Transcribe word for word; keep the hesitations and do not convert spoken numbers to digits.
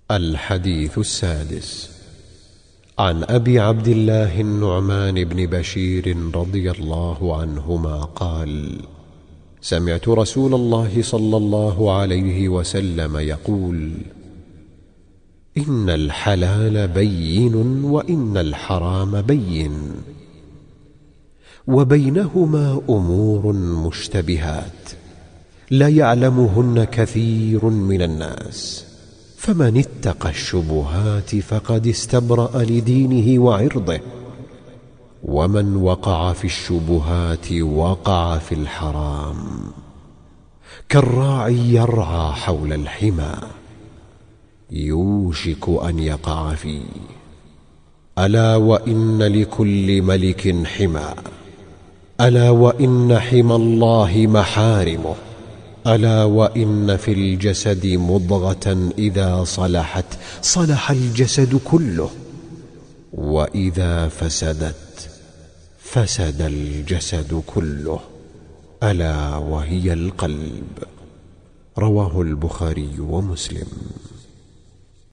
الحديث السادس. عن أبي عبد الله النعمان بن بشير رضي الله عنهما قال: سمعت رسول الله صلى الله عليه وسلم يقول: إن الحلال بين وإن الحرام بين، وبينهما أمور مشتبهات لا يعلمهن كثير من الناس، فمن اتقى الشبهات فقد استبرأ لدينه وعرضه، ومن وقع في الشبهات وقع في الحرام. كالراعي يرعى حول الحمى يوشك أن يقع فيه. ألا وإن لكل ملك حمى، ألا وإن حمى الله محارمه، ألا وإن في الجسد مضغة إذا صلحت صلح الجسد كله، وإذا فسدت فسد الجسد كله، ألا وهي القلب. رواه البخاري ومسلم.